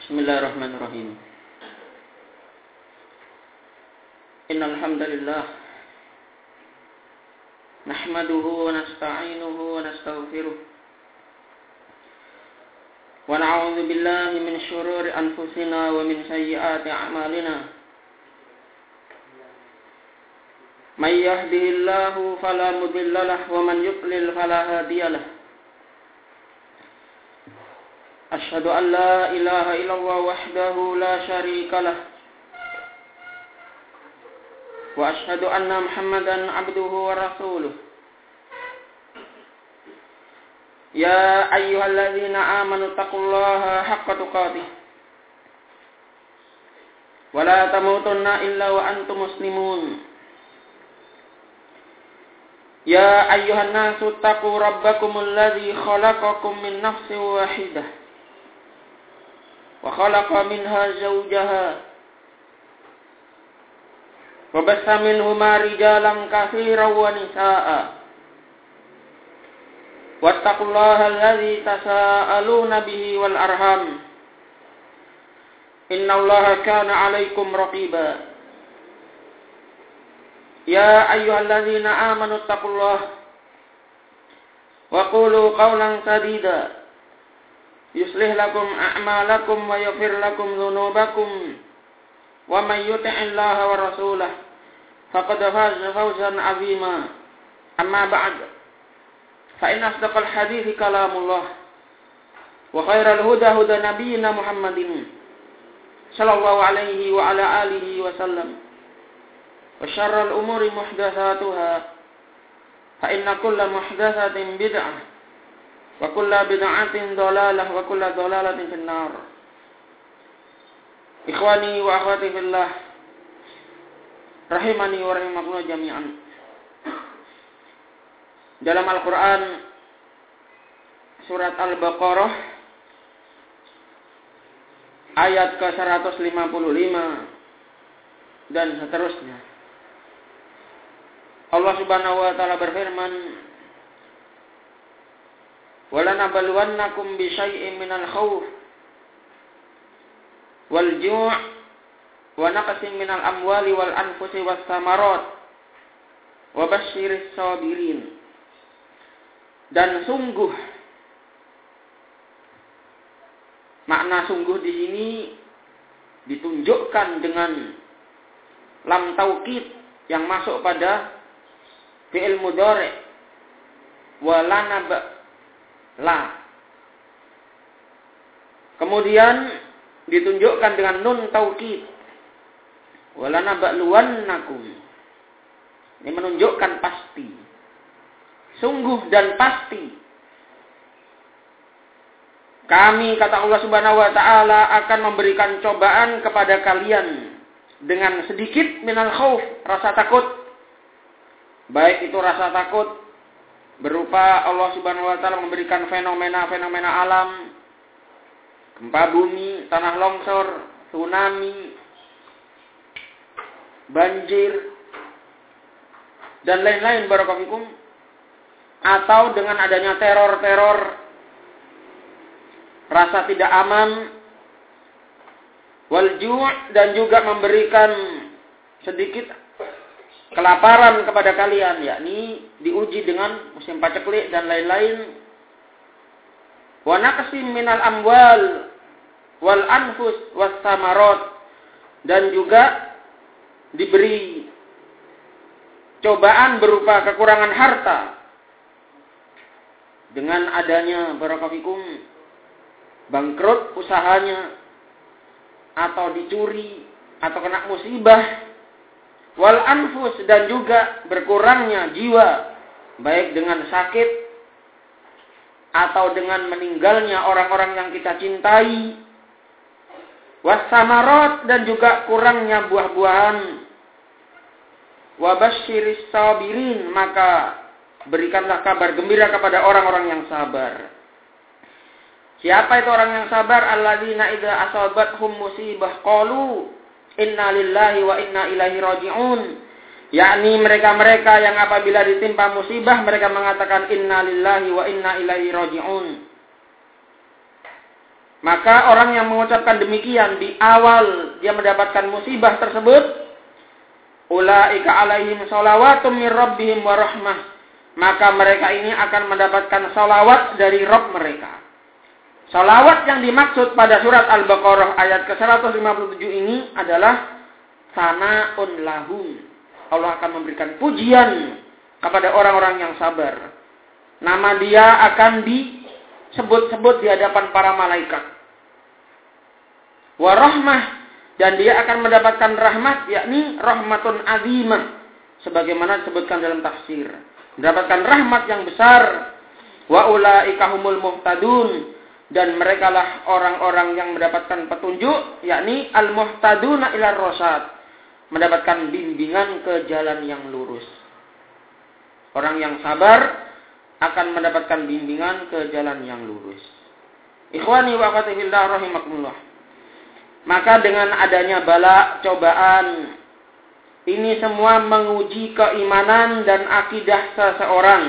Bismillahirrahmanirrahim. Innal hamdalillah nahmaduhu wa nasta'inuhu wa nastaghfiruh wa na'udzu billahi min shururi anfusina wa min sayyiati a'malina. May yahdihillahu fala mudilla lahu wa man yudlil fala hadiya lahu. Asyhadu an la ilaha illallah wahdahu la syarika lah wa asyhadu anna Muhammadan abduhu wa rasuluh. Ya ayyuhalladzina amanu taqullaha haqqa tuqatih wa la tamutunna illa wa antum muslimun. Ya ayyuhan nasu taqu rabbakumul ladzi khalaqakum min nafsin wahidah wa khalaqa minha zawjaha wa bassa minhuma rijalan katsiran wa nisaa'a wattaqullaha alladzi tasaaluna bihi wal arham innallaha kana 'alaikum raqiba. Ya ayyuhalladzina amanu taqullaha wa qulu qawlan sadida yuslih lakum a'malakum wa yaghfir lakum dhunubakum wa may yuti'illaha wa rasulahu faqad faza fawzan 'azima. Amma ba'd, fa inna asdaqal hadithi kalamullah wa khairal huda huda nabiyyina Muhammadin sallallahu alaihi wa ala alihi wa sallam wa syarrul umuri muhdatsatuha fa inna kulla muhdatsatin bid'ah wa kulla bid'atin dhalalah wa kulla dhalalatin finnar. Ikhwani wa akhwati fillah rahimani wa rahimakumullah jami'an. Dalam Al-Qur'an surat Al-Baqarah ayat ke-155 dan seterusnya, Allah Subhanahu wa taala berfirman, وَلَنَبْلُوَنَّكُمْ بِشَيْءٍ مِنَ الْخَوْفِ وَالْجُوعِ وَنَقْصٍ مِنَ الْأَمْوَالِ وَالْأَنْفُسِ وَالثَّمَرَاتِ وَبَشِّرِ الصَّابِرِينَ. Dan sungguh, makna sungguh di sini ditunjukkan dengan lam taukid yang masuk pada fi'il mudhari' wa la. Kemudian ditunjukkan dengan nun taukid walana ba'luwannakum. Ini menunjukkan pasti, sungguh dan pasti kami, kata Allah Subhanahu wa taala, akan memberikan cobaan kepada kalian dengan sedikit minal khauf, rasa takut. Baik itu rasa takut berupa Allah Subhanahu wa taala memberikan fenomena-fenomena alam, gempa bumi, tanah longsor, tsunami, banjir, dan lain-lain barakallahu fikum, atau dengan adanya teror-teror, rasa tidak aman, wal ju', dan juga memberikan sedikit kelaparan kepada kalian, yakni diuji dengan musim paceklik dan lain-lain. Wa naqsim minal amwal wal anfus was samarat, dan juga diberi cobaan berupa kekurangan harta dengan adanya barakallahu fikum bangkrut usahanya, atau dicuri, atau kena musibah, wal anfus, dan juga berkurangnya jiwa, baik dengan sakit atau dengan meninggalnya orang-orang yang kita cintai, was samarat, dan juga kurangnya buah-buahan, wa basyiris sabirin, maka berikanlah kabar gembira kepada orang-orang yang sabar. Siapa itu orang yang sabar? Alladzina idza asabathum musibah qalu inna lillahi wa inna ilaihi raji'un. Yakni mereka-mereka yang apabila ditimpa musibah mereka mengatakan inna lillahi wa inna ilaihi raji'un. Maka orang yang mengucapkan demikian di awal dia mendapatkan musibah tersebut, ulaika alaihim shalawatum mir rabbihim wa rahmah. Maka mereka ini akan mendapatkan salawat dari Rabb mereka. Salawat yang dimaksud pada surat Al-Baqarah ayat ke-157 ini adalah sana'un lahum. Allah akan memberikan pujian kepada orang-orang yang sabar. Nama dia akan disebut-sebut di hadapan para malaikat. Wa rahmah, dan dia akan mendapatkan rahmat, yakni rahmatun azimah, sebagaimana disebutkan dalam tafsir. Mendapatkan rahmat yang besar. Wa ulaika humul muhtadun, dan merekalah orang-orang yang mendapatkan petunjuk, yakni al-muhtaduna ila rasyad, mendapatkan bimbingan ke jalan yang lurus. Orang yang sabar akan mendapatkan bimbingan ke jalan yang lurus. Ikhwani wa akhwati fillah rahimakumullah. Maka dengan adanya bala, cobaan, ini semua menguji keimanan dan akidah seseorang.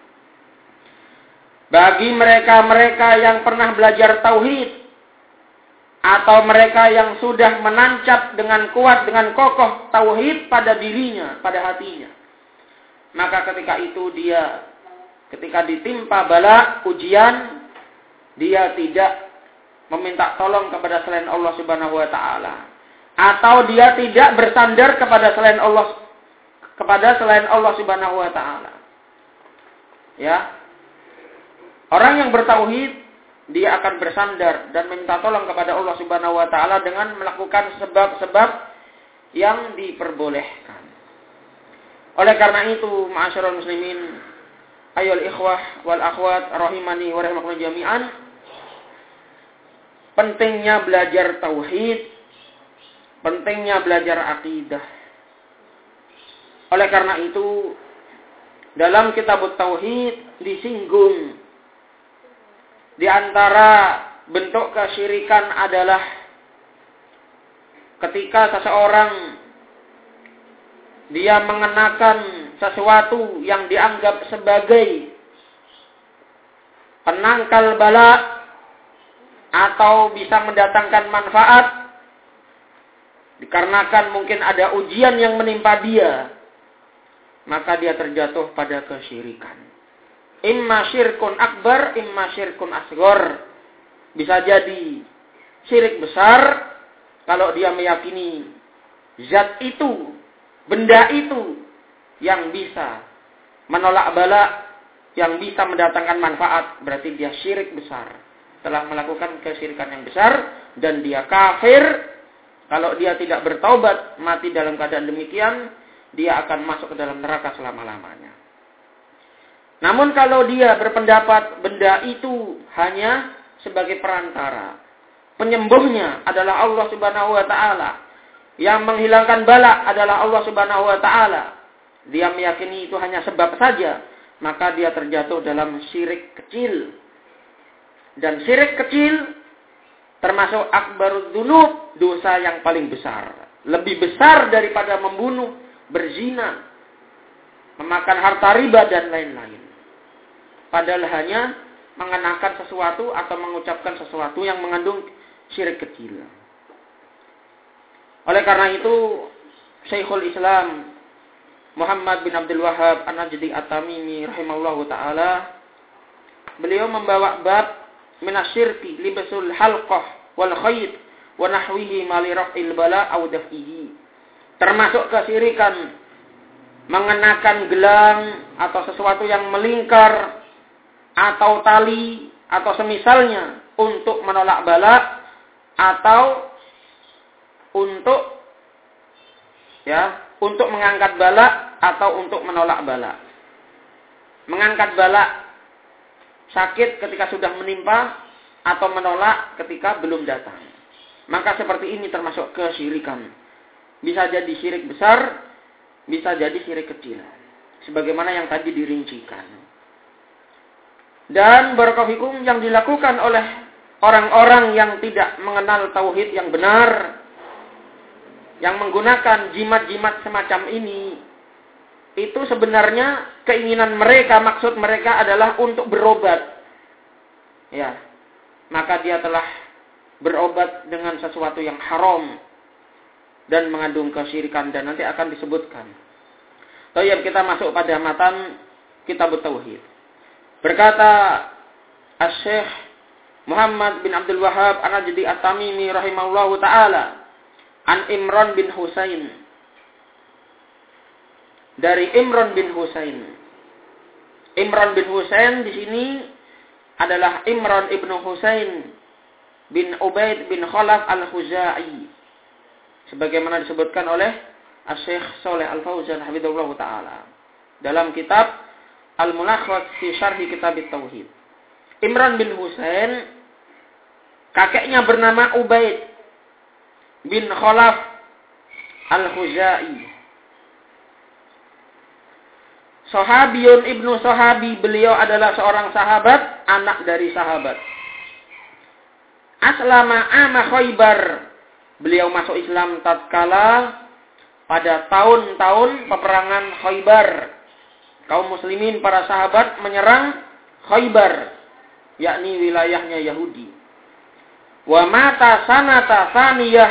Bagi mereka-mereka yang pernah belajar tauhid, atau mereka yang sudah menancap dengan kuat, dengan kokoh tauhid pada dirinya, pada hatinya, maka ketika itu dia, ketika ditimpa bala, ujian, dia tidak meminta tolong kepada selain Allah Subhanahu wa taala, atau dia tidak bersandar kepada selain Allah Subhanahu wa taala. Ya. Orang yang bertauhid, dia akan bersandar dan meminta tolong kepada Allah Subhanahu wa taala dengan melakukan sebab-sebab yang diperbolehkan. Oleh karena itu, ma'asyiral muslimin, ayyuhal ikhwah wal akhwat rahimani wa rahimakumullah jami'an, pentingnya belajar tauhid, pentingnya belajar akidah. Oleh karena itu, dalam kitab tauhid disinggung di antara bentuk kesyirikan adalah ketika seseorang dia mengenakan sesuatu yang dianggap sebagai penangkal bala atau bisa mendatangkan manfaat, dikarenakan mungkin ada ujian yang menimpa dia, maka dia terjatuh pada kesyirikan. Imma syirkun akbar, imma syirkun asghar. Bisa jadi syirik besar kalau dia meyakini zat itu, benda itu yang bisa menolak bala, yang bisa mendatangkan manfaat, berarti dia syirik besar. Telah melakukan kesyirikan yang besar dan dia kafir. Kalau dia tidak bertaubat, mati dalam keadaan demikian, dia akan masuk ke dalam neraka selama-lamanya. Namun kalau dia berpendapat benda itu hanya sebagai perantara, penyembuhnya adalah Allah Subhanahu wa taala, yang menghilangkan bala adalah Allah Subhanahu wa taala, dia meyakini itu hanya sebab saja, maka dia terjatuh dalam syirik kecil. Dan syirik kecil termasuk akbarud dzunub, dosa yang paling besar. Lebih besar daripada membunuh, berzina, memakan harta riba, dan lain-lain. Padahal hanya mengenakan sesuatu atau mengucapkan sesuatu yang mengandung syirik kecil. Oleh karena itu, Syekhul Islam Muhammad bin Abdul Wahhab An-Najdi At-Tamimi rahimahullahu ta'ala, beliau membawa bab minasyirki libasul halqah wal khayt wa nahwihi ma li raf'il bala aw daf'ihi. Termasuk kesyirikan mengenakan gelang atau sesuatu yang melingkar atau tali atau semisalnya untuk menolak bala atau untuk mengangkat bala atau untuk menolak bala. Mengangkat bala sakit ketika sudah menimpa atau menolak ketika belum datang. Maka seperti ini termasuk kesyirikan. Bisa jadi syirik besar, bisa jadi syirik kecil. Sebagaimana yang tadi dirincikan. Dan barakallahu yang dilakukan oleh orang-orang yang tidak mengenal tauhid yang benar, yang menggunakan jimat-jimat semacam ini, itu sebenarnya keinginan mereka, maksud mereka adalah untuk berobat. Ya, maka dia telah berobat dengan sesuatu yang haram dan mengandung kesyirikan, dan nanti akan disebutkan. Baik, kita masuk pada matan Kitab Tauhid. Berkata Asy-Syaikh Muhammad bin Abdul Wahhab An-Najdi At-Tamimi rahimahullahu taala an Imran bin Husain, dari Imran bin Husain. Imran bin Husain di sini adalah Imran ibnu Husain bin Ubaid bin Khalaf al-Khuzai, sebagaimana disebutkan oleh Asy-Syaikh Shalih Al-Fauzan hafizahullah taala dalam kitab Al-Mulakhas fi Syarhi Kitab Tauhid. Imran bin Husain, kakeknya bernama Ubaid bin Khalaf Al-Khuzai. Sahabiyun ibnu sahabi, beliau adalah seorang sahabat, anak dari sahabat. Aslama ama Khaybar, beliau masuk Islam tatkala pada tahun-tahun peperangan Khaybar. Kaum muslimin, para sahabat menyerang Khaybar, yakni wilayahnya Yahudi. Wa mata sanata tsaniyah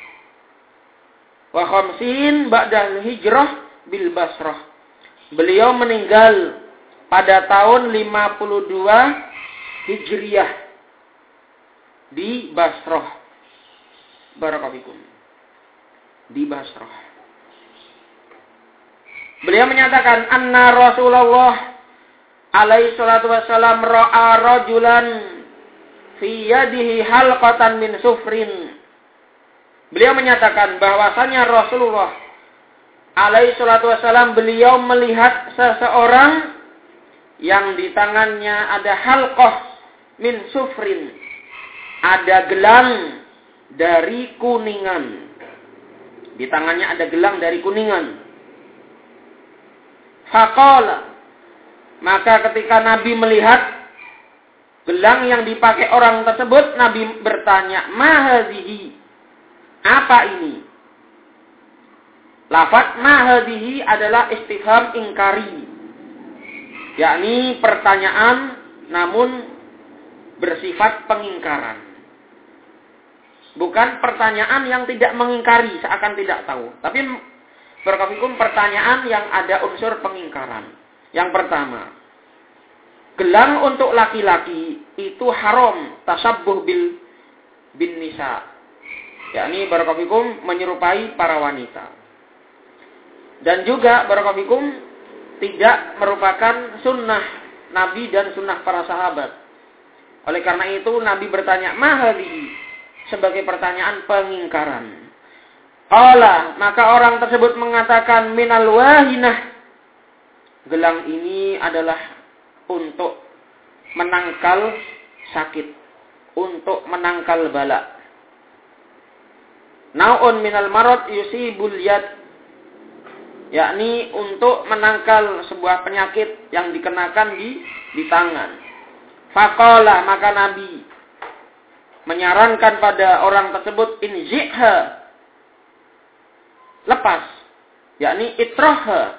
wa khamsin ba'da hijrah bil Basrah. Beliau meninggal pada tahun 52 Hijriyah di Basrah. Barakallahu di Basrah. Beliau menyatakan anna Rasulullah alaihi salatu wassalam ra'a rajulan fi yadihi halqatan min sufrin. Beliau menyatakan bahwasanya Rasulullah alaihi salatu wassalam, beliau melihat seseorang yang di tangannya ada halqah min sufrin, ada gelang dari kuningan. Di tangannya ada gelang dari kuningan. Faqala, maka ketika Nabi melihat gelang yang dipakai orang tersebut, Nabi bertanya, ma hadhihi, apa ini? Lafaz ma hadhihi adalah istifham ingkari, yakni pertanyaan namun bersifat pengingkaran. Bukan pertanyaan yang tidak mengingkari seakan tidak tahu, tapi berkafikum pertanyaan yang ada unsur pengingkaran. Yang pertama, gelang untuk laki-laki itu haram tasabbuh bin nisa, yakni berkafikum menyerupai para wanita. Dan juga berkafikum tidak merupakan sunnah Nabi dan sunnah para sahabat. Oleh karena itu Nabi bertanya mahali sebagai pertanyaan pengingkaran. Qala, maka orang tersebut mengatakan minal wahinah, gelang ini adalah untuk menangkal sakit, untuk menangkal bala. Naun minal marad yusibul yad, yakni untuk menangkal sebuah penyakit yang dikenakan di tangan. Faqala, maka Nabi menyarankan pada orang tersebut inzi'ha, lepas, yakni itraha.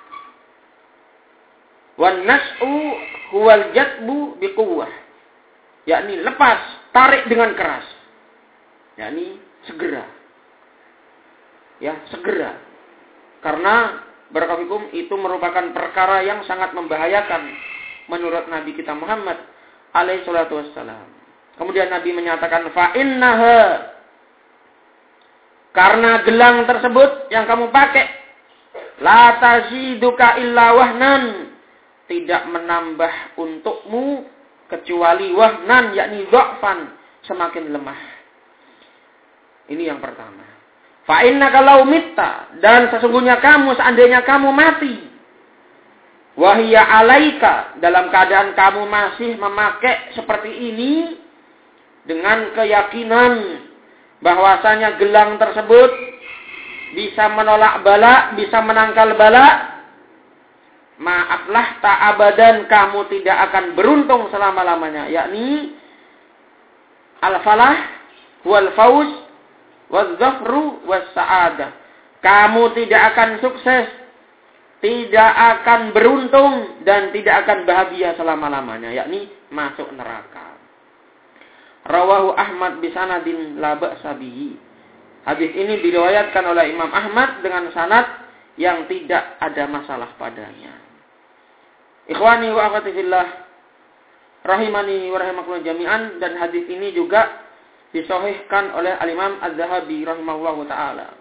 Wan nas'u huwal jadbu biquwwah, yakni lepas, tarik dengan keras, yakni segera. Ya, segera. Karena barakallahu itu merupakan perkara yang sangat membahayakan menurut Nabi kita Muhammad alaihi salatu wassalam. Kemudian Nabi menyatakan fa innaha, karena gelang tersebut yang kamu pakai la taziduka illa wahnan, tidak menambah untukmu kecuali wahnan, yakni dha'fan, semakin lemah. Ini yang pertama. Fa innaka law mitta, dan sesungguhnya kamu seandainya kamu mati, wahia alaika, dalam keadaan kamu masih memakai seperti ini dengan keyakinan bahwasanya gelang tersebut bisa menolak bala, bisa menangkal bala, maaflah tak abadan, kamu tidak akan beruntung selama-lamanya, yakni al-falah wal fauz wal zafru was sa'adah. Kamu tidak akan sukses, tidak akan beruntung, dan tidak akan bahagia selama-lamanya, yakni masuk neraka. Rawahu Ahmad bisanadin la ba'sa bihi. Hadis ini diriwayatkan oleh Imam Ahmad dengan sanad yang tidak ada masalah padanya. Ikhwani wa akhwati fillah, rahimani wa rahimakumullah jami'an, dan hadis ini juga disahihkan oleh Al-Imam Az-Zahabi rahimahullahu taala.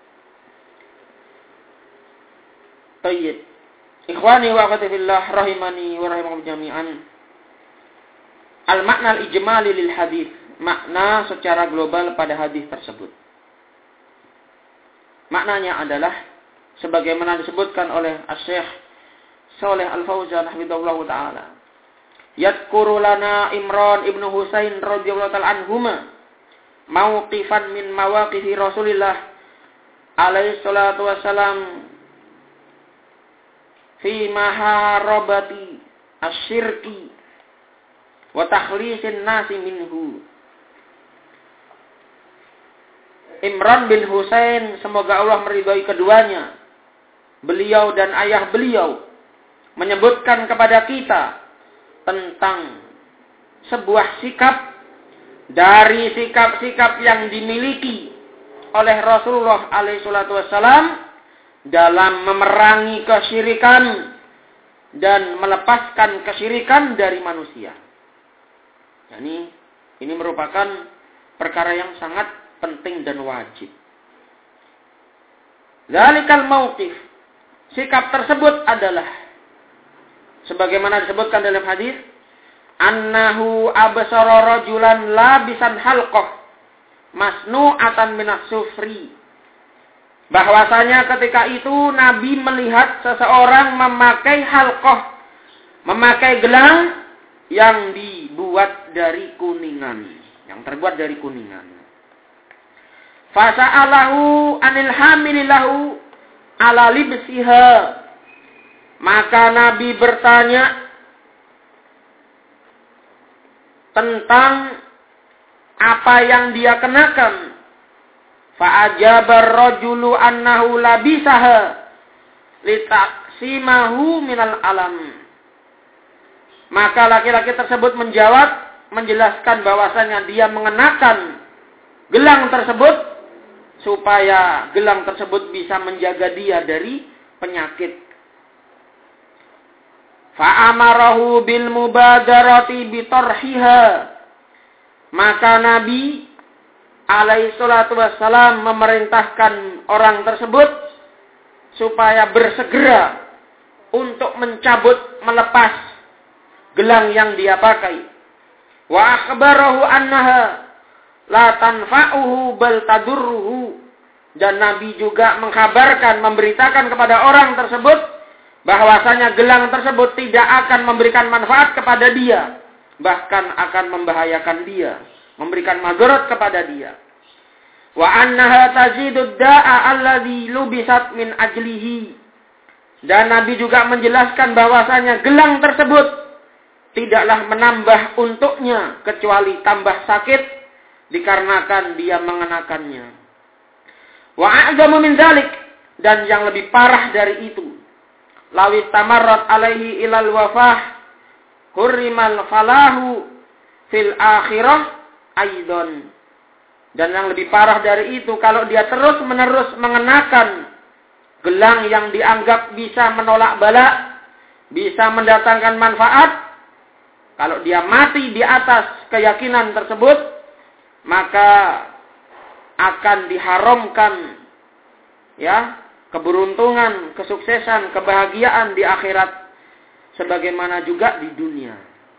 Tayyib. Ikhwani wa akhwati fillah, rahimani wa rahimakumullah jami'an. Al-makna al-ijmali lil hadis, makna secara global pada hadis tersebut. Maknanya adalah sebagaimana disebutkan oleh Asy-Syaikh Shalih Al-Fauzan hafizahullah taala. Yadhkuru lana Imran ibnu Husain radhiyallahu ta'ala anhuma mauqifan min mawaqifi Rasulillah alaihi salatu wassalam fi maharabati asyirki wa takhlisin nasi minhu. Imran bin Husain, semoga Allah meridhai keduanya, beliau dan ayah beliau, menyebutkan kepada kita tentang sebuah sikap dari sikap-sikap yang dimiliki oleh Rasulullah alaihi salatu wassalam dalam memerangi kesyirikan dan melepaskan kesyirikan dari manusia. Ini merupakan perkara yang sangat penting dan wajib. Zalikal mauqif, sikap tersebut adalah sebagaimana disebutkan dalam hadis, annahu absara rajulan labisan halqah masnu'atan minas sufri. Bahwasanya ketika itu Nabi melihat seseorang memakai halqah, memakai gelang yang dibuat dari kuningan, yang terbuat dari kuningan. Fasa'alahu anil hamililahu ala libsiha. Maka Nabi bertanya tentang apa yang dia kenakan. Fa'ajabar rajulu annahu labisaha litaqsimahu minal alam. Maka laki-laki tersebut menjawab, menjelaskan bahwasanya dia mengenakan gelang tersebut supaya gelang tersebut bisa menjaga dia dari penyakit. Fa'amarahu bil mubadarati bitarhiha. Maka Nabi alaihi salatu wassalam memerintahkan orang tersebut supaya bersegera untuk mencabut, melepas gelang yang dia pakai. Wa akhbarahu annaha la tanfa'uhu bal tadurruhu. Dan Nabi juga mengkabarkan, memberitakan kepada orang tersebut bahwasanya gelang tersebut tidak akan memberikan manfaat kepada dia, bahkan akan membahayakan dia, memberikan madarat kepada dia. Wa annaha tazidud da'a alladhi lubisat min ajlihi. Dan Nabi juga menjelaskan bahwasanya gelang tersebut tidaklah menambah untuknya kecuali tambah sakit dikarenakan dia mengenakannya. Wa a'zamu min dzalik, dan yang lebih parah dari itu, lawit tamarrat alaihi ilal wafah hurrimal falahu fil akhirah aidon. Dan yang lebih parah dari itu, kalau dia terus-menerus mengenakan gelang yang dianggap bisa menolak bala, bisa mendatangkan manfaat, kalau dia mati di atas keyakinan tersebut, maka akan diharamkan keberuntungan, kesuksesan, kebahagiaan di akhirat sebagaimana juga di dunia.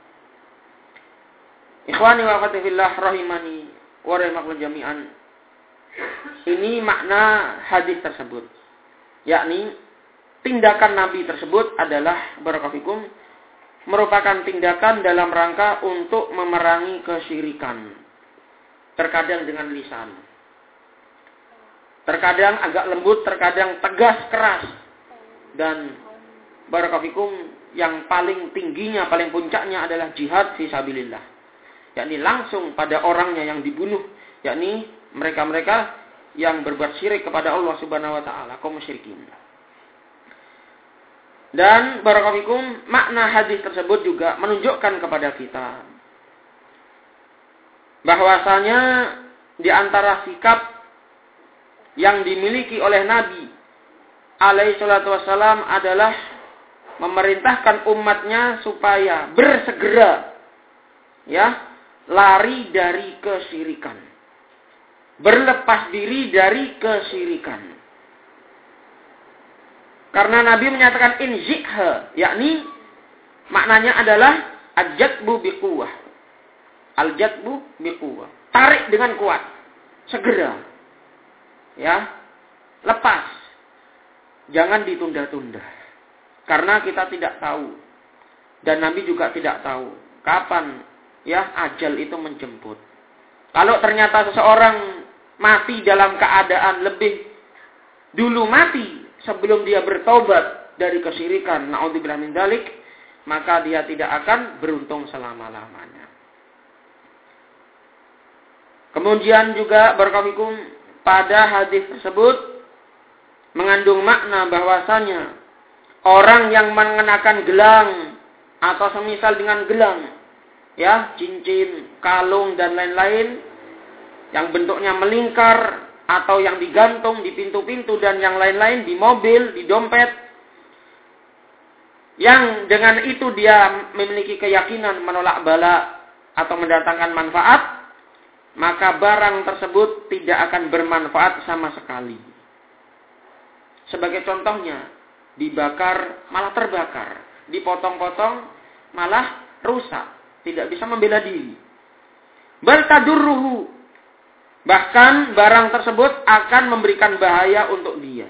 Ikhwani wa akhwati fillah rahimani wa rahimakumullah jami'an. Ini makna hadis tersebut. Yakni tindakan Nabi tersebut adalah barakallahu merupakan tindakan dalam rangka untuk memerangi kesyirikan. Terkadang dengan lisan. Terkadang agak lembut, terkadang tegas, keras. Dan barakallahu yang paling tingginya, paling puncaknya adalah jihad fi sabilillah. Yakni langsung pada orangnya yang dibunuh. Yakni mereka-mereka yang berbuat syirik kepada Allah Subhanahu wa taala, kaum musyrikin. Dan barakallahu makna hadis tersebut juga menunjukkan kepada kita bahwasanya di antara sikap yang dimiliki oleh Nabi alaihi salatu wassalam adalah memerintahkan umatnya supaya bersegera lari dari kesyirikan. Berlepas diri dari kesyirikan. Karena Nabi menyatakan inzikha, yakni maknanya adalah al-jadbu biquwah. Al-jadbu biquwah. Tarik dengan kuat. Segera. Lepas. Jangan ditunda-tunda. Karena kita tidak tahu. Dan Nabi juga tidak tahu kapan ajal itu menjemput. Kalau ternyata seseorang mati dalam keadaan lebih dulu mati sebelum dia bertobat dari kesyirikan, naudzubillah min dzalik, maka dia tidak akan beruntung selama-lamanya. Kemudian juga barakallahu pada hadis tersebut mengandung makna bahwasanya orang yang mengenakan gelang atau semisal dengan gelang, cincin, kalung dan lain-lain yang bentuknya melingkar atau yang digantung di pintu-pintu dan yang lain-lain, di mobil, di dompet, yang dengan itu dia memiliki keyakinan menolak bala atau mendatangkan manfaat, maka barang tersebut tidak akan bermanfaat sama sekali. Sebagai contohnya, dibakar malah terbakar, dipotong-potong malah rusak, tidak bisa membela diri. Bal tadurruhu, bahkan barang tersebut akan memberikan bahaya untuk dia.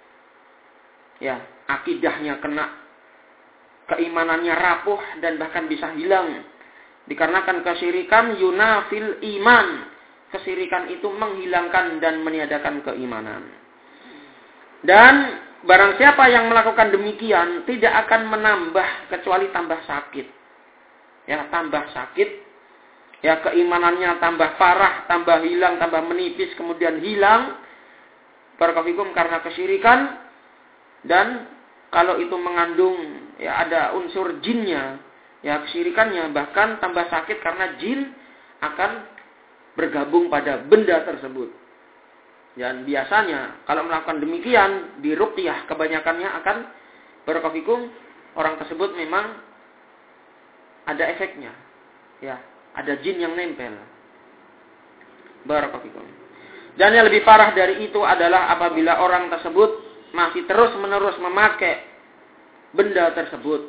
Akidahnya kena, keimanannya rapuh dan bahkan bisa hilang. Dikarenakan kesyirikan yunafil iman. Kesyirikan itu menghilangkan dan meniadakan keimanan. Dan barang siapa yang melakukan demikian tidak akan menambah kecuali tambah sakit. Tambah sakit. Keimanannya tambah parah, tambah hilang, tambah menipis, kemudian hilang. Barakallahu karena kesyirikan. Dan kalau itu mengandung ada unsur jinnya, kesyirikannya, bahkan tambah sakit karena jin akan bergabung pada benda tersebut. Dan biasanya kalau melakukan demikian di ruqyah kebanyakannya akan barakallahu orang tersebut memang ada efeknya. Ada jin yang nempel. Barakallahu. Dan yang lebih parah dari itu adalah apabila orang tersebut masih terus-menerus memakai benda tersebut,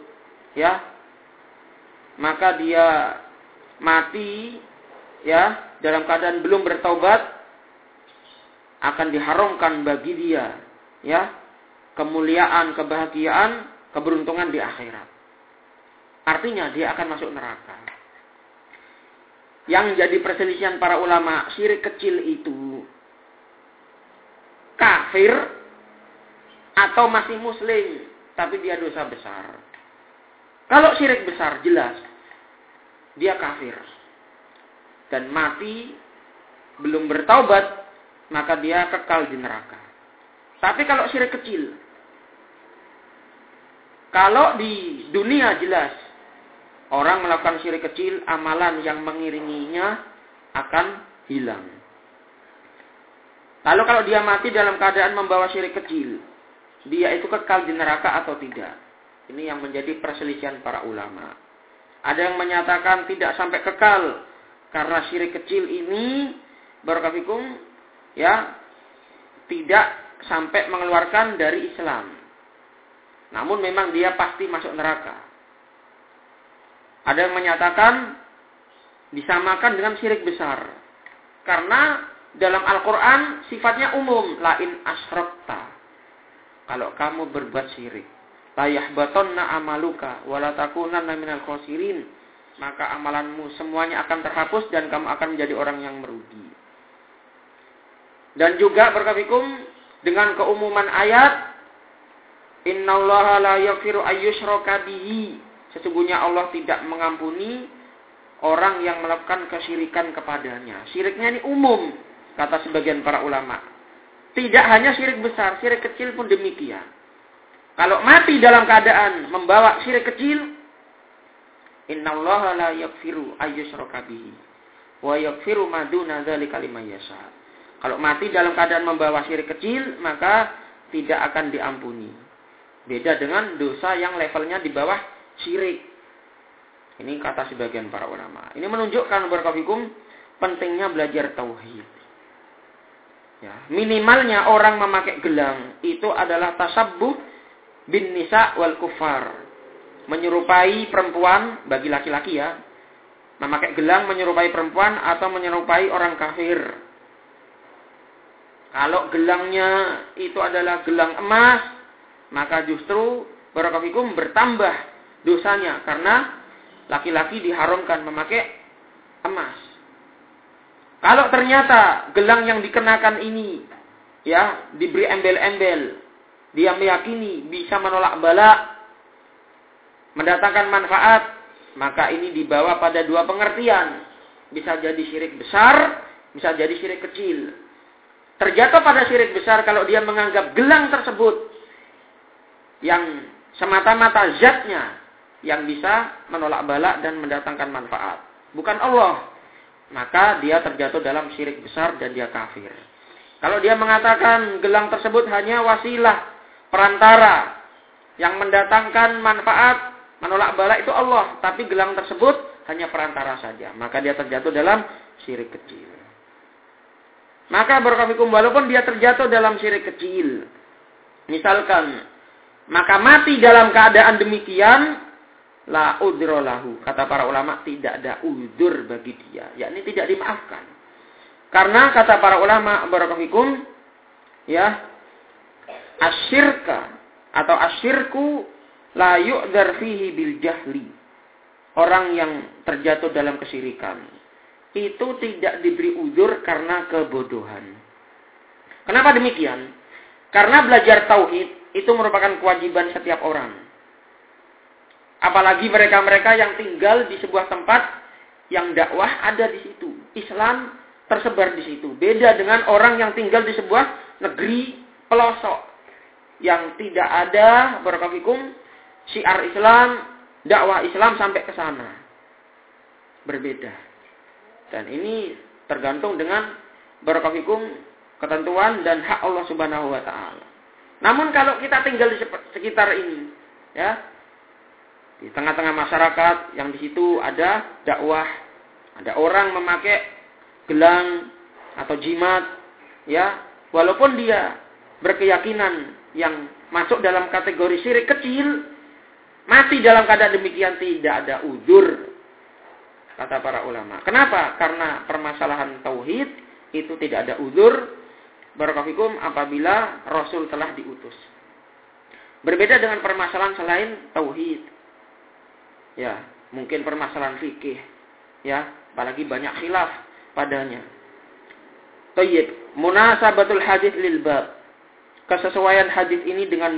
maka dia mati dalam keadaan belum bertaubat, akan diharamkan bagi dia kemuliaan, kebahagiaan, keberuntungan di akhirat. Artinya dia akan masuk neraka. Yang jadi perselisihan para ulama, syirik kecil itu kafir atau masih muslim tapi dia dosa besar. Kalau syirik besar jelas dia kafir dan mati belum bertaubat, maka dia kekal di neraka. Tapi kalau syirik kecil, kalau di dunia jelas orang melakukan syirik kecil, amalan yang mengiringinya akan hilang. Lalu kalau dia mati dalam keadaan membawa syirik kecil, dia itu kekal di neraka atau tidak? Ini yang menjadi perselisihan para ulama. Ada yang menyatakan tidak sampai kekal karena syirik kecil ini barakallahu tidak sampai mengeluarkan dari Islam. Namun memang dia pasti masuk neraka. Ada yang menyatakan disamakan dengan syirik besar. Karena dalam Al-Quran sifatnya umum. Lain asyrokta. Kalau kamu berbuat syirik. La yahbatonna amaluka. Walatakunanna minal khosirin. Maka amalanmu semuanya akan terhapus. Dan kamu akan menjadi orang yang merugi. Dan juga berkafikum dengan keumuman ayat. Innallaha la yaghfiru ayyushraka bihi. Sesungguhnya Allah tidak mengampuni orang yang melakukan kesyirikan kepadanya. Syiriknya ini umum, kata sebagian para ulama. Tidak hanya syirik besar, syirik kecil pun demikian. Kalau mati dalam keadaan membawa syirik kecil, innallaha la yaghfiru ayyushraka bihi wa yaghfiru ma duna dzalika liman yasha. Kalau mati dalam keadaan membawa syirik kecil, maka tidak akan diampuni. Beda dengan dosa yang levelnya di bawah syirik. Ini kata sebagian para ulama. Ini menunjukkan barakallahu pentingnya belajar tauhid. Ya, minimalnya orang memakai gelang itu adalah tasabbuh bin nisa wal kufar. Menyerupai perempuan bagi laki-laki ya. Memakai gelang menyerupai perempuan atau menyerupai orang kafir. Kalau gelangnya itu adalah gelang emas, maka justru barakallahu bertambah dosanya karena laki-laki diharamkan memakai emas. Kalau ternyata gelang yang dikenakan ini ya diberi embel-embel, dia meyakini bisa menolak bala, mendatangkan manfaat, maka ini dibawa pada dua pengertian. Bisa jadi syirik besar, bisa jadi syirik kecil. Terjatuh pada syirik besar kalau dia menganggap gelang tersebut yang semata-mata zatnya yang bisa menolak bala dan mendatangkan manfaat. Bukan Allah. Maka dia terjatuh dalam syirik besar dan dia kafir. Kalau dia mengatakan gelang tersebut hanya wasilah, perantara yang mendatangkan manfaat, menolak bala itu Allah. Tapi gelang tersebut hanya perantara saja. Maka dia terjatuh dalam syirik kecil. Maka barakallahu walaupun dia terjatuh dalam syirik kecil, misalkan, maka mati dalam keadaan demikian, la udhra lahu. Kata para ulama, tidak ada udzur bagi dia, yakni tidak dimaafkan. Karena kata para ulama barakallahu ya, asyirka atau asyirku la yu'dzar fihi bil jahli. Orang yang terjatuh dalam kesyirikan itu tidak diberi uzur karena kebodohan. Kenapa demikian? Karena belajar tauhid itu merupakan kewajiban setiap orang. Apalagi mereka-mereka yang tinggal di sebuah tempat yang dakwah ada di situ. Islam tersebar di situ. Beda dengan orang yang tinggal di sebuah negeri pelosok yang tidak ada barakallahu syiar Islam, dakwah Islam sampai ke sana. Berbeda. Dan ini tergantung dengan barakallahu ketentuan dan hak Allah Subhanahu wa taala. Namun kalau kita tinggal di sekitar ini, ya, di tengah-tengah masyarakat yang di situ ada dakwah, ada orang memakai gelang atau jimat, ya, walaupun dia berkeyakinan yang masuk dalam kategori syirik kecil, mati dalam keadaan demikian tidak ada uzur. Kata para ulama. Kenapa? Karena permasalahan tauhid itu tidak ada uzur barakallahu apabila Rasul telah diutus. Berbeda dengan permasalahan selain tauhid. Ya, mungkin permasalahan fikih. Ya, apalagi banyak khilaf padanya. Thayyib, munasabatul hadits lil bab. Kesesuaian hadis ini dengan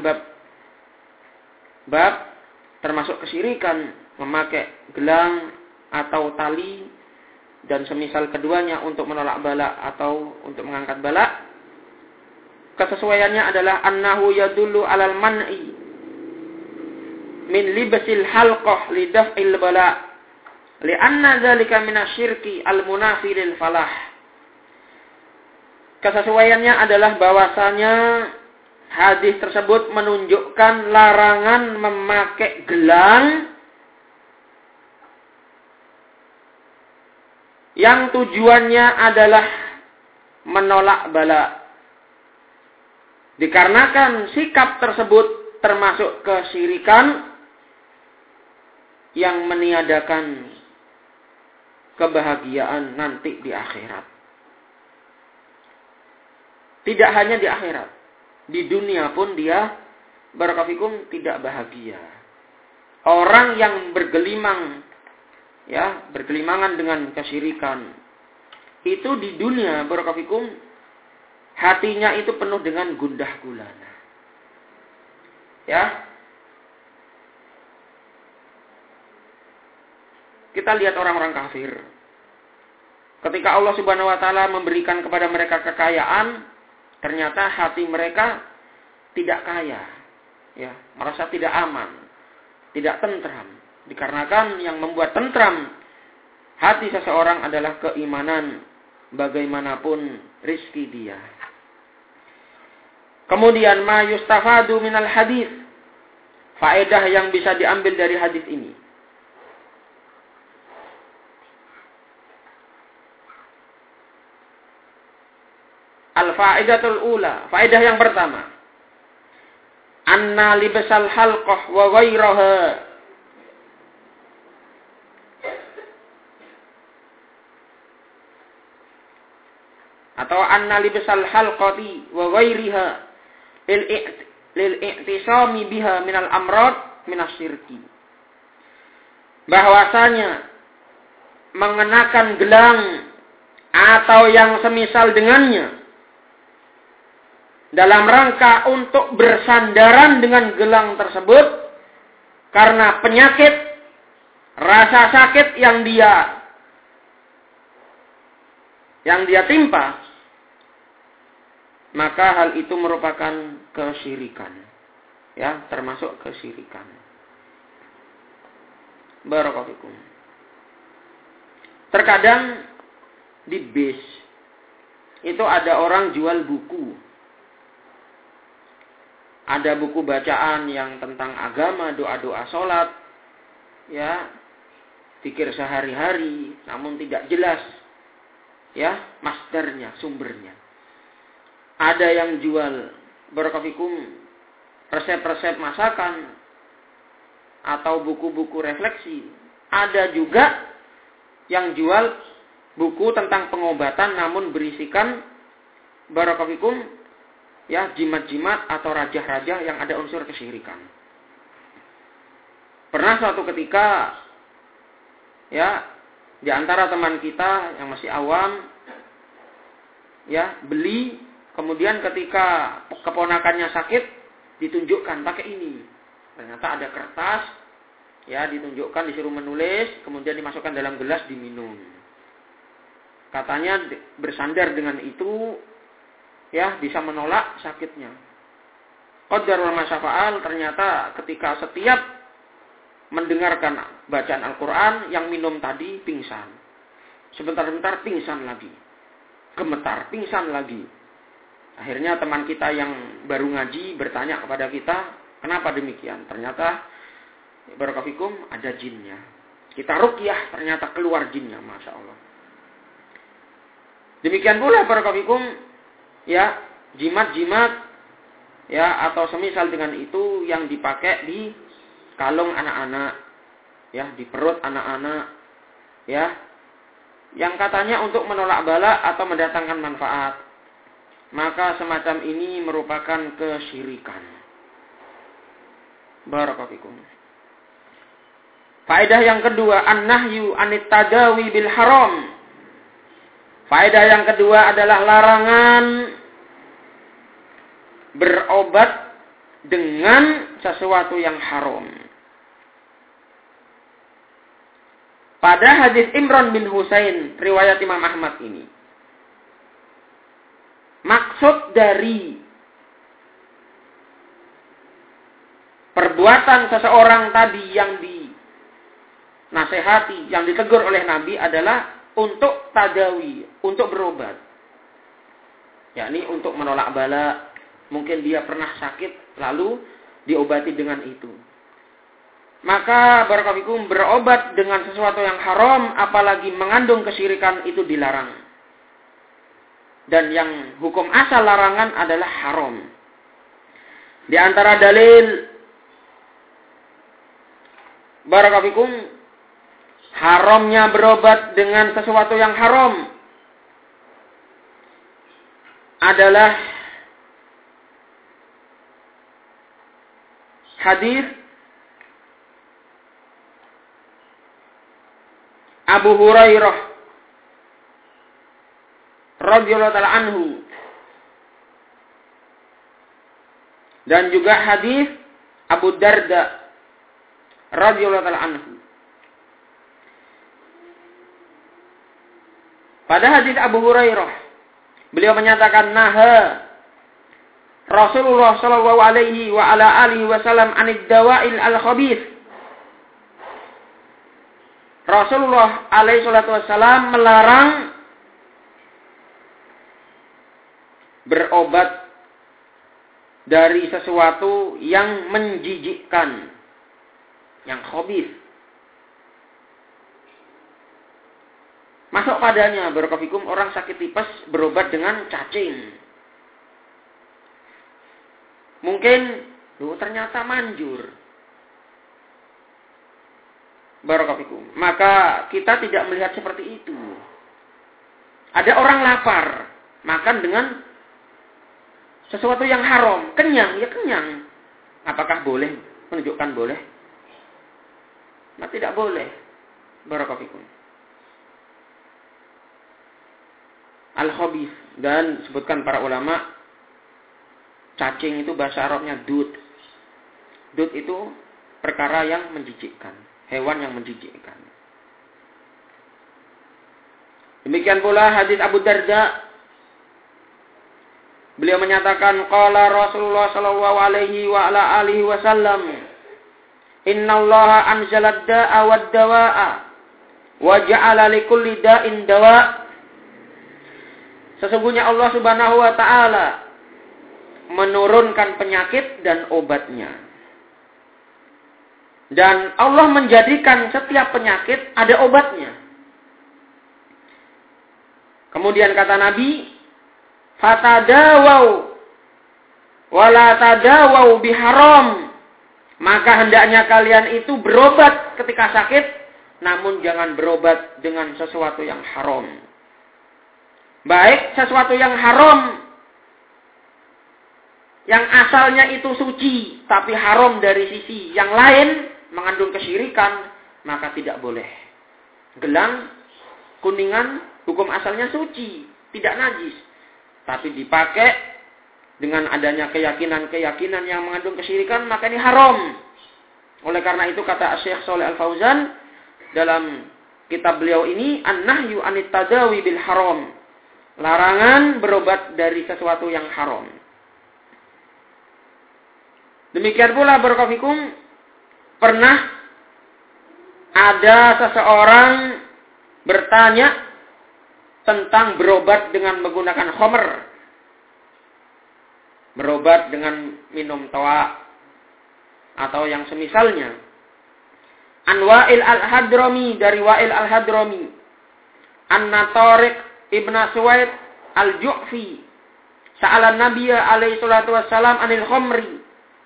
bab termasuk kesyirikan memakai gelang atau tali dan semisal keduanya untuk menolak bala atau untuk mengangkat bala. Kesesuaiannya adalah annahu yadullu alal man'i min libasil halqah li daf'il bala li'anna dzalika minasyirki al-munafi lil falah. Kesesuaiannya adalah bahwasanya hadis tersebut menunjukkan larangan memakai gelang yang tujuannya adalah menolak bala. Dikarenakan sikap tersebut termasuk kesyirikan yang meniadakan kebahagiaan nanti di akhirat. Tidak hanya di akhirat, di dunia pun dia barakallahu tidak bahagia. Orang yang bergelimang, ya, bergelimangan dengan kesyirikan, itu di dunia barakallahu hatinya itu penuh dengan gundah gulana. Ya. Kita lihat orang-orang kafir. Ketika Allah Subhanahu wa taala memberikan kepada mereka kekayaan, ternyata hati mereka tidak kaya. Ya, merasa tidak aman, tidak tentram. Dikarenakan yang membuat tentram hati seseorang adalah keimanan bagaimanapun rizki dia. Kemudian ma yustafadu minal hadis. Faedah yang bisa diambil dari hadis ini. Al-fa'idatul ula. Faedah yang pertama. Anna libasal halqah wa ghairaha. Atau anna libasal halqati wa ghairiha lil-i'tisami biha minal amrad minas syirki. Bahwasanya mengenakan gelang atau yang semisal dengannya dalam rangka untuk bersandaran dengan gelang tersebut karena penyakit, rasa sakit yang dia timpa, maka hal itu merupakan kesyirikan. Ya, termasuk kesyirikan. Barakallahu fikum. Terkadang di bis itu ada orang jual buku. Ada buku bacaan yang tentang agama, doa-doa sholat, ya, zikir sehari-hari, namun tidak jelas, ya, masdarnya, sumbernya. Ada yang jual barakallahu fikum resep-resep masakan atau buku-buku refleksi. Ada juga yang jual buku tentang pengobatan namun berisikan barakallahu fikum ya jimat-jimat atau rajah-rajah yang ada unsur kesyirikan. Pernah suatu ketika ya di antara teman kita yang masih awam ya beli, kemudian ketika keponakannya sakit ditunjukkan pakai ini. Ternyata ada kertas ya ditunjukkan, disuruh menulis, kemudian dimasukkan dalam gelas diminum. Katanya bersandar dengan itu ya bisa menolak sakitnya. Qadarul masyafa'al, ternyata ketika setiap mendengarkan bacaan Al-Quran yang minum tadi pingsan. Sebentar-bentar pingsan lagi. Gemetar, pingsan lagi. Akhirnya teman kita yang baru ngaji bertanya kepada kita, kenapa demikian? Ternyata barakallahu fikum ada jinnya. Kita ruqyah, ternyata keluar jinnya, Masya Allah. Demikian pula barakallahu fikum ya, jimat-jimat ya atau semisal dengan itu yang dipakai di kalung anak-anak, ya, di perut anak-anak, ya, yang katanya untuk menolak bala atau mendatangkan manfaat. Maka semacam ini merupakan kesyirikan. Barakallahu fikum. Faedah yang kedua, an-nahyu anit tadawi bil haram. Faedah yang kedua adalah larangan berobat dengan sesuatu yang haram. Pada hadis Imran bin Husain, riwayat Imam Ahmad ini, maksud dari perbuatan seseorang tadi yang dinasehati, yang ditegur oleh Nabi adalah untuk tadawi, untuk berobat. Yakni untuk menolak bala. Mungkin dia pernah sakit, lalu diobati dengan itu. Maka barakallahu fikum berobat dengan sesuatu yang haram, apalagi mengandung kesyirikan, itu dilarang. Dan yang hukum asal larangan adalah haram. Di antara dalil barakallahu fikum haramnya berobat dengan sesuatu yang haram adalah hadis Abu Hurairah radhiyallahu ta'ala anhu, dan juga hadis Abu Darda radhiyallahu ta'ala anhu. Pada hadis Abu Hurairah, beliau menyatakan naha Rasulullah sallallahu alaihi wa ala alihi wasallam anid dawa'il al-khabith. Rasulullah alaihi salatu wassalam melarang berobat dari sesuatu yang menjijikkan, yang khabith. Masuk padanya, barakallahu fikum, orang sakit tipes berobat dengan cacing. Mungkin, ternyata manjur. Barakallahu fikum. Maka kita tidak melihat seperti itu. Ada orang lapar, makan dengan sesuatu yang haram, kenyang, ya kenyang. Apakah boleh? Menunjukkan boleh? Nah, tidak boleh. Barakallahu fikum. Al-khabith, dan sebutkan para ulama, cacing itu bahasa Arabnya dud. Dud itu perkara yang menjijikkan, hewan yang menjijikkan. Demikian pula hadis Abu Darda. Beliau menyatakan, qala Rasulullah sallallahu alaihi wa ala alihi wasallam, innallaha anzalad da'a wad dawa'a wa ja'ala likulli da'in dawa'. Sesungguhnya Allah Subhanahu wa taala menurunkan penyakit dan obatnya. Dan Allah menjadikan setiap penyakit ada obatnya. Kemudian kata Nabi, fatadawau wala tadawau biharam. Maka hendaknya kalian itu berobat ketika sakit, namun jangan berobat dengan sesuatu yang haram. Baik sesuatu yang haram, yang asalnya itu suci, tapi haram dari sisi yang lain, mengandung kesyirikan, maka tidak boleh. Gelang, kuningan, hukum asalnya suci, tidak najis. Tapi dipakai dengan adanya keyakinan-keyakinan yang mengandung kesyirikan, maka ini haram. Oleh karena itu kata Syekh Shalih Al-Fauzan dalam kitab beliau ini, an-nahyu anit tadawi bil haram. Larangan berobat dari sesuatu yang haram. Demikian pula barakallahu fikum, pernah ada seseorang bertanya tentang berobat dengan menggunakan khamr. Berobat dengan minum tawa atau yang semisalnya. An Wa'il Al-Hadrami, dari Wa'il Al-Hadrami, anna Tariq Ibn Suwaid Al-Ju'fi sa'ala Nabiya alaihi salatu wassalam anil khamri.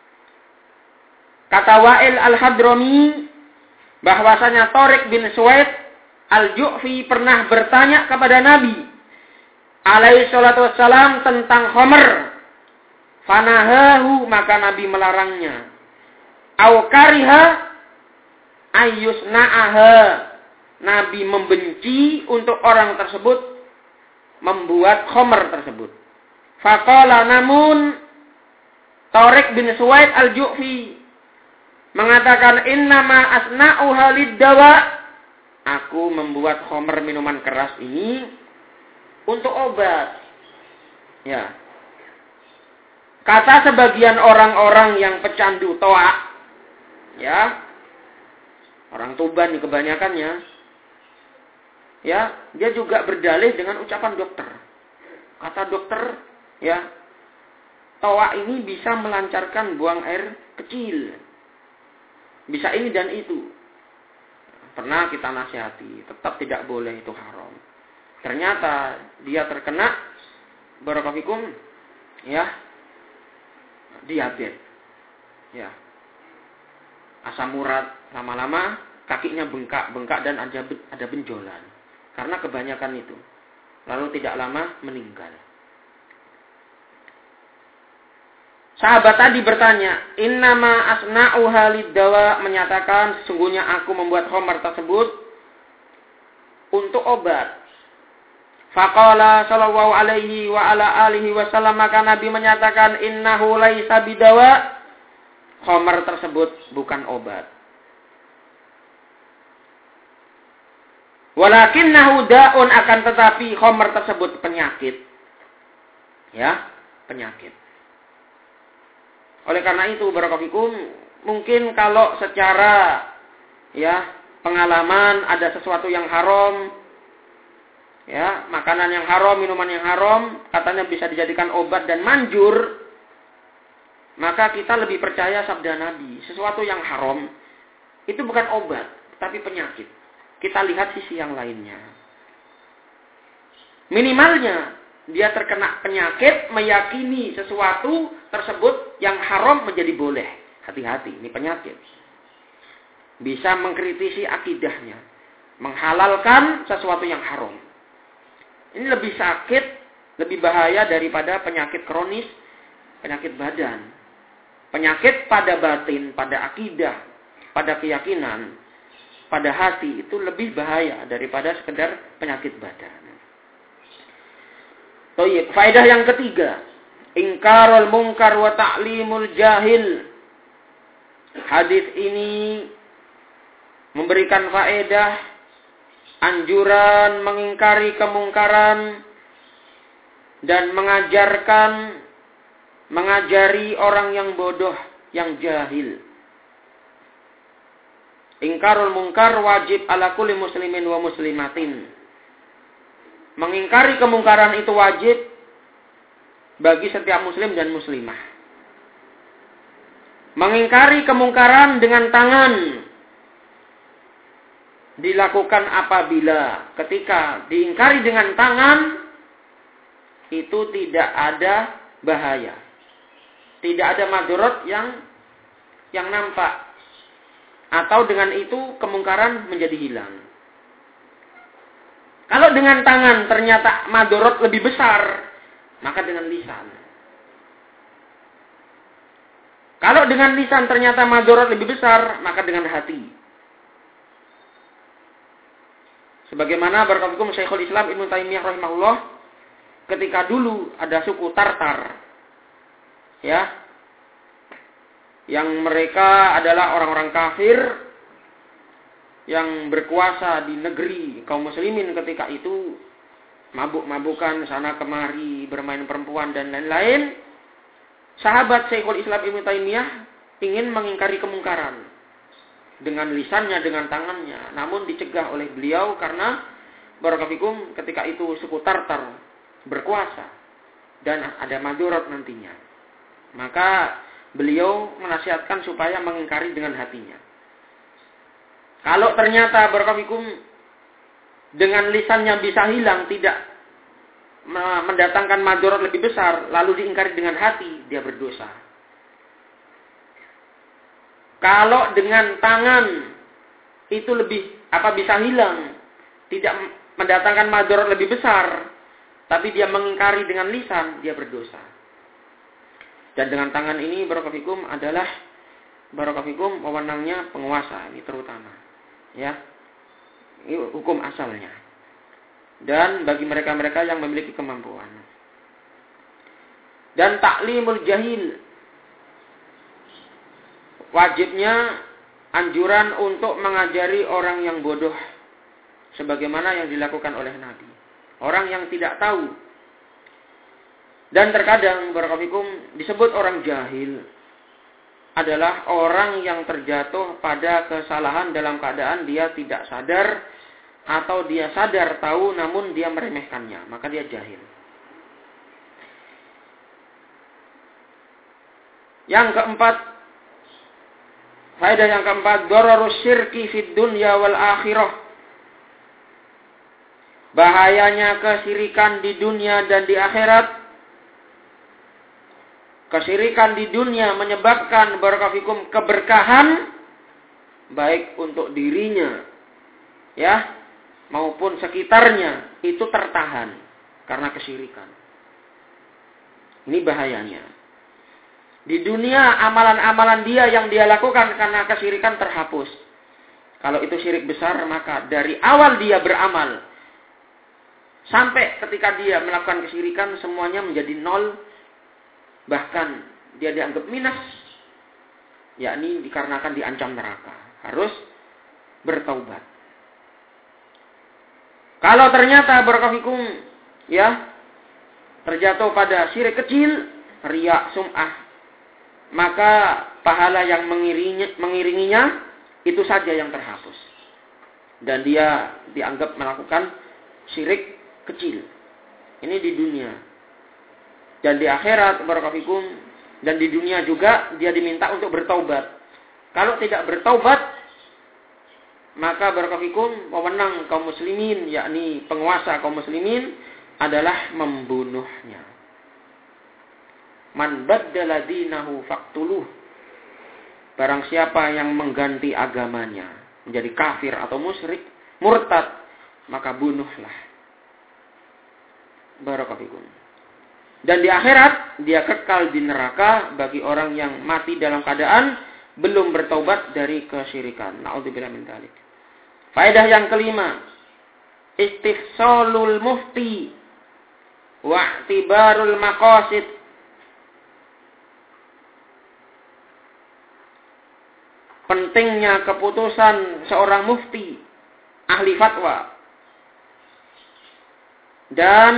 Kata Wa'il Al-Hadrami bahwasanya Tariq bin Suwaid Al-Ju'fi pernah bertanya kepada Nabi alaihi salatu wassalam tentang khamr. Fanahahu, maka Nabi melarangnya. Au kariha ayyusna'aha, Nabi membenci untuk orang tersebut membuat khamr tersebut. Faqala, namun Tariq bin Suwaid Al-Ju'fi mengatakan, innama asna'uha lid-dawa, aku membuat khamr minuman keras ini untuk obat. Ya. Kata sebagian orang-orang yang pecandu toa, ya, orang Tuban nih kebanyakannya, ya, dia juga berdalih dengan ucapan dokter. Kata dokter, ya, toa ini bisa melancarkan buang air kecil. Bisa ini dan itu. Pernah kita nasihati, tetap tidak boleh, itu haram. Ternyata dia terkena, barakallahu fikum, ya, diabetes. Ya. Asam urat, lama-lama kakinya bengkak dan ada benjolan. Karena kebanyakan itu. Lalu tidak lama meninggal. Sahabat tadi bertanya, innama asna'uha lid-dawa, menyatakan sesungguhnya aku membuat khamr tersebut untuk obat. Faqala sallallahu alaihi wa ala alihi wasallam, maka Nabi menyatakan, innahu laisa bidawa, khamr tersebut bukan obat. Walakinnahu da'un, akan tetapi khamr tersebut penyakit. Ya, penyakit. Oleh karena itu, barakallahu fikum, mungkin kalau secara ya pengalaman ada sesuatu yang haram, ya, makanan yang haram, minuman yang haram, katanya bisa dijadikan obat dan manjur, maka kita lebih percaya sabda Nabi. Sesuatu yang haram itu bukan obat, tapi penyakit. Kita lihat sisi yang lainnya. Minimalnya dia terkena penyakit, meyakini sesuatu tersebut yang haram menjadi boleh. Hati-hati, ini penyakit. Bisa mengkritisi akidahnya, menghalalkan sesuatu yang haram. Ini lebih sakit, lebih bahaya daripada penyakit kronis, penyakit badan. Penyakit pada batin, pada akidah, pada keyakinan, pada hati itu lebih bahaya daripada sekedar penyakit badan. Faedah yang ketiga, ingkarul munkar wa ta'limul jahil. Hadis ini memberikan faedah anjuran mengingkari kemungkaran dan mengajari orang yang bodoh, yang jahil. Ingkarul munkar wajib ala kulli muslimin wa muslimatin. Mengingkari kemungkaran itu wajib bagi setiap muslim dan muslimah. Mengingkari kemungkaran dengan tangan dilakukan apabila ketika diingkari dengan tangan itu tidak ada bahaya. Tidak ada madorot yang nampak. Atau dengan itu kemungkaran menjadi hilang. Kalau dengan tangan ternyata madorot lebih besar, maka dengan lisan. Kalau dengan lisan ternyata madorot lebih besar, maka dengan hati. Sebagaimana barakallahu Syekhul Islam Ibnu Taimiyah rahimahullah, ketika dulu ada suku Tartar, ya, yang mereka adalah orang-orang kafir yang berkuasa di negeri kaum muslimin ketika itu, mabuk-mabukan sana kemari, bermain perempuan dan lain-lain. Sahabat Syekhul Islam Ibnu Taimiyah ingin mengingkari kemungkaran dengan lisannya, dengan tangannya, namun dicegah oleh beliau karena barakallahu ketika itu suku Tartar berkuasa dan ada madorot nantinya. Maka beliau menasihatkan supaya mengingkari dengan hatinya. Kalau ternyata barakallahu dengan lisannya bisa hilang, tidak mendatangkan madorot lebih besar, lalu diingkari dengan hati, dia berdosa. Kalau dengan tangan itu bisa hilang, tidak mendatangkan madorot lebih besar, tapi dia mengingkari dengan lisan, dia berdosa. Dan dengan tangan ini barakallahu adalah barakallahu wewenangnya penguasa, ini terutama, ya. Ini hukum asalnya. Dan bagi mereka-mereka yang memiliki kemampuan. Dan taklimul jahil, wajibnya anjuran untuk mengajari orang yang bodoh sebagaimana yang dilakukan oleh Nabi. Orang yang tidak tahu. Dan terkadang barakallahu disebut orang jahil adalah orang yang terjatuh pada kesalahan dalam keadaan dia tidak sadar atau dia sadar tahu namun dia meremehkannya, maka dia jahil. Yang keempat, faedah yang keempat, dararus syirki fid dunya wal akhirah. Bahayanya kesyirikan di dunia dan di akhirat. Kesyirikan di dunia menyebabkan barakallahu keberkahan baik untuk dirinya, ya, maupun sekitarnya itu tertahan karena kesyirikan. Ini bahayanya. Di dunia amalan-amalan dia yang dia lakukan karena kesyirikan terhapus. Kalau itu syirik besar, maka dari awal dia beramal sampai ketika dia melakukan kesyirikan semuanya menjadi nol. Bahkan dia dianggap minus, yakni dikarenakan diancam neraka. Harus bertaubat. Kalau ternyata barakallahu ya terjatuh pada syirik kecil, riya, sum'ah, maka pahala yang mengiringinya itu saja yang terhapus. dan dia dianggap melakukan syirik kecil. Ini di dunia. Dan di akhirat, barakallahu, dan di dunia juga dia diminta untuk bertaubat. Kalau tidak bertaubat, maka barakallahu wewenang kaum muslimin, yakni penguasa kaum muslimin adalah membunuhnya. Man baddala dinahu faqtuluh. Barang siapa yang mengganti agamanya menjadi kafir atau musyrik, murtad, maka bunuhlah. Barakallahu. Dan di akhirat dia kekal di neraka bagi orang yang mati dalam keadaan belum bertaubat dari kesyirikan. Na'udzubillah min dzalik. Faedah yang kelima, istifsalul mufti wa i'tibarul maqasid. Pentingnya keputusan seorang mufti, ahli fatwa, dan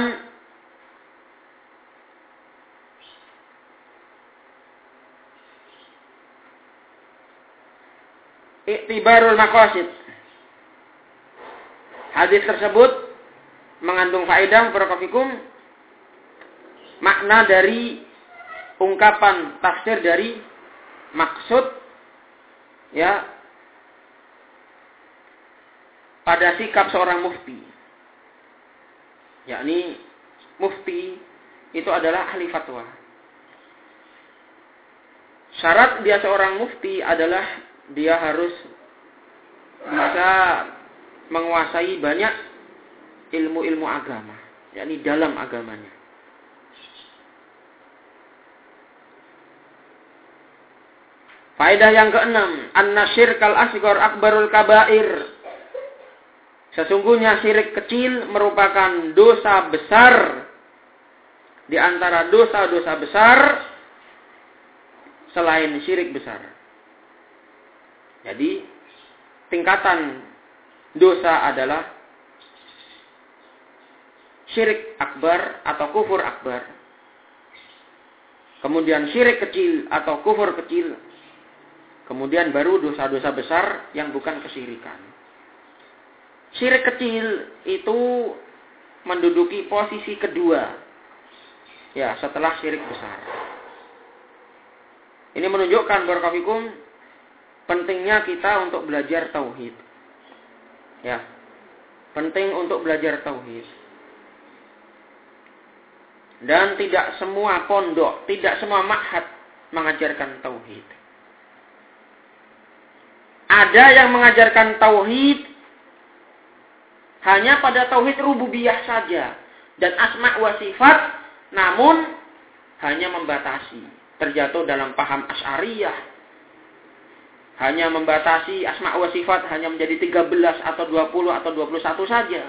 i'tibarul maqasid. Hadis tersebut mengandung faedah barakallahu makna dari ungkapan tafsir dari maksud ya pada sikap seorang mufti. Yakni mufti itu adalah ahli fatwa. Syarat dia seorang mufti adalah dia harus bisa menguasai banyak ilmu-ilmu agama, yakni dalam agamanya. Faedah yang keenam, an-nasyirkal asghar akbarul kabair. Sesungguhnya syirik kecil merupakan dosa besar di antara dosa-dosa besar selain syirik besar. Jadi, tingkatan dosa adalah syirik akbar atau kufur akbar. Kemudian syirik kecil atau kufur kecil. Kemudian baru dosa-dosa besar yang bukan kesyirikan. Syirik kecil itu menduduki posisi kedua. Ya, setelah syirik besar. Ini menunjukkan barakallahu pentingnya kita untuk belajar tauhid. Ya. Penting untuk belajar tauhid. Dan tidak semua pondok, tidak semua ma'had mengajarkan tauhid. Ada yang mengajarkan tauhid hanya pada tauhid rububiyah saja dan asma wa sifat, namun hanya membatasi, terjatuh dalam paham Asy'ariyah. Hanya membatasi asma wa sifat hanya menjadi 13 atau 20 atau 21 saja.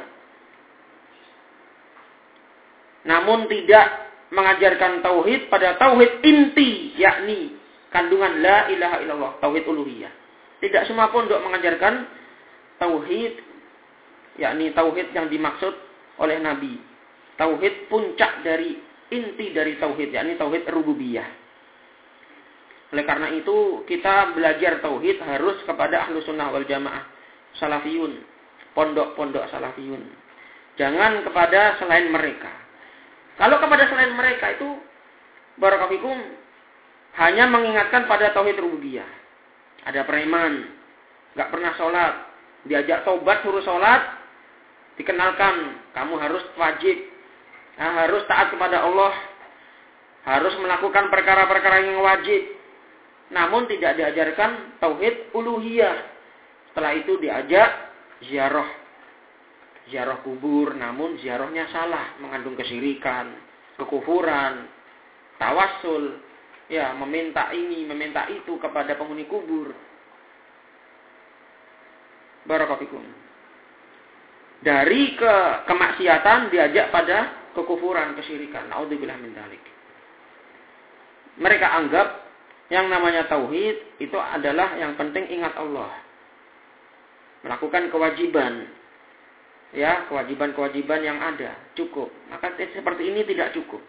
Namun tidak mengajarkan tauhid pada tauhid inti, yakni kandungan la ilaha illallah, tauhid uluhiyah. Tidak semua pondok mengajarkan tauhid, yakni tauhid yang dimaksud oleh Nabi. Tauhid puncak dari inti dari tauhid, yakni tauhid rububiyah. Oleh karena itu, kita belajar tauhid harus kepada ahlu sunnah wal jamaah, salafiyun, pondok-pondok salafiyun. Jangan kepada selain mereka. Kalau kepada selain mereka itu, barakallahu hanya mengingatkan pada tauhid rububiyah. Ada preman, nggak pernah sholat, diajak taubat suruh sholat, dikenalkan kamu harus wajib, harus taat kepada Allah, harus melakukan perkara-perkara yang wajib. Namun tidak diajarkan tauhid uluhiyah. Setelah itu diajak ziarah kubur, namun ziarahnya salah, mengandung kesyirikan, kekufuran, tawassul. Ya, meminta ini, meminta itu kepada penghuni kubur. Barakallahu. Dari kemaksiatan diajak pada kekufuran, kesyirikan. Naudzubillah min dzalik. Mereka anggap yang namanya tauhid itu adalah yang penting ingat Allah. Melakukan kewajiban. Ya, kewajiban-kewajiban yang ada cukup. Maka seperti ini tidak cukup.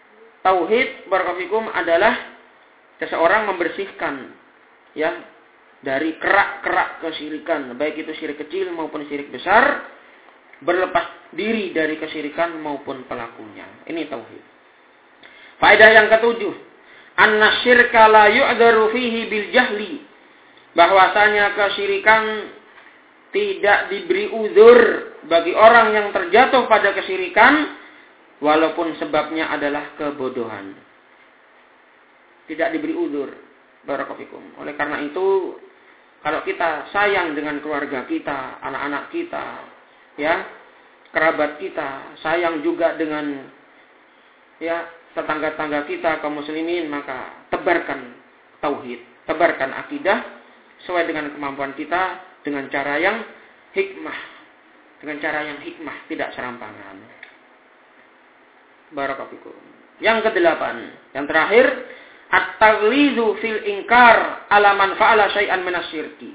Tauhid barakallahu adalah seseorang membersihkan ya dari kerak-kerak kesyirikan, baik itu syirik kecil maupun syirik besar, berlepas diri dari kesyirikan maupun pelakunya. Ini tauhid. Faedah yang ketujuh, anna syirka la yu'dharu fihi bil jahli, bahwasanya kesyirikan tidak diberi uzur bagi orang yang terjatuh pada kesyirikan walaupun sebabnya adalah kebodohan. Tidak diberi uzur. Barakallahu. Oleh karena itu, kalau kita sayang dengan keluarga kita, anak-anak kita, ya, kerabat kita, sayang juga dengan ya tetangga-tangga kita kaum muslimin, maka tebarkan tauhid, tebarkan akidah sesuai dengan kemampuan kita dengan cara yang hikmah, tidak serampangan. Barakallahu. Yang kedelapan, yang terakhir, at-taghlizu fil inkar ala man fa'ala syai'an minasyirki.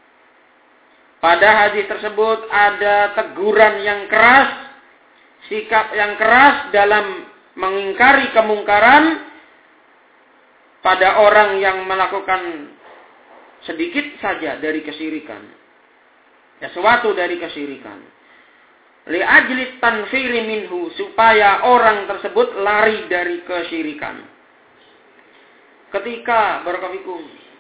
Pada hadis tersebut ada teguran yang keras, sikap yang keras dalam mengingkari kemungkaran pada orang yang melakukan sedikit saja dari kesyirikan. Sesuatu dari kesyirikan. Li'ajli tanfiri minhu, supaya orang tersebut lari dari kesyirikan. Ketika barakallahu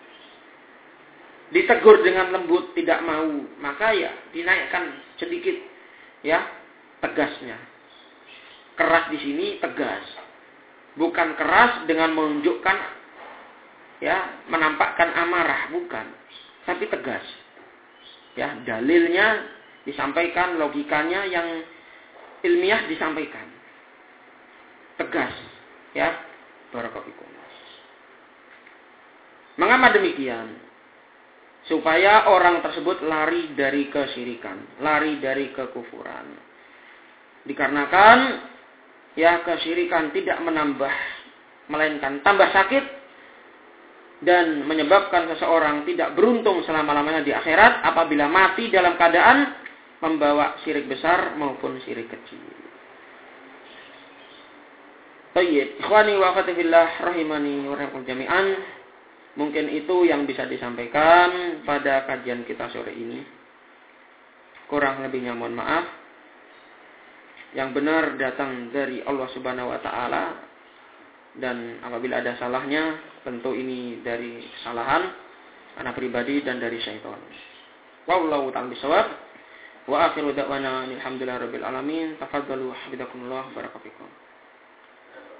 ditegur dengan lembut tidak mau, maka ya dinaikkan sedikit ya tegasnya. Keras di sini tegas. Bukan keras dengan menunjukkan ya menampakkan amarah, bukan. Tapi tegas. Ya, dalilnya disampaikan, logikanya yang ilmiah disampaikan. Tegas, ya. Barakallahu. Mengapa demikian? Supaya orang tersebut lari dari kesyirikan, lari dari kekufuran. Dikarenakan ya kesyirikan tidak menambah, melainkan tambah sakit dan menyebabkan seseorang tidak beruntung selama-lamanya di akhirat apabila mati dalam keadaan membawa syirik besar maupun syirik kecil. Baik, ikhwani wa akhwati fillah rahimani wa rahimakumullah jami'an. Mungkin itu yang bisa disampaikan pada kajian kita sore ini. Kurang lebihnya mohon maaf. Yang benar datang dari Allah Subhanahu wa taala, dan apabila ada salahnya tentu ini dari kesalahan anak pribadi dan dari syaitan. Wallahu ta'ala bisawab. Wa akhiru da'wana alhamdulillahirabbil alamin. Tafaddalu hafizakumullah barakallahu fikum.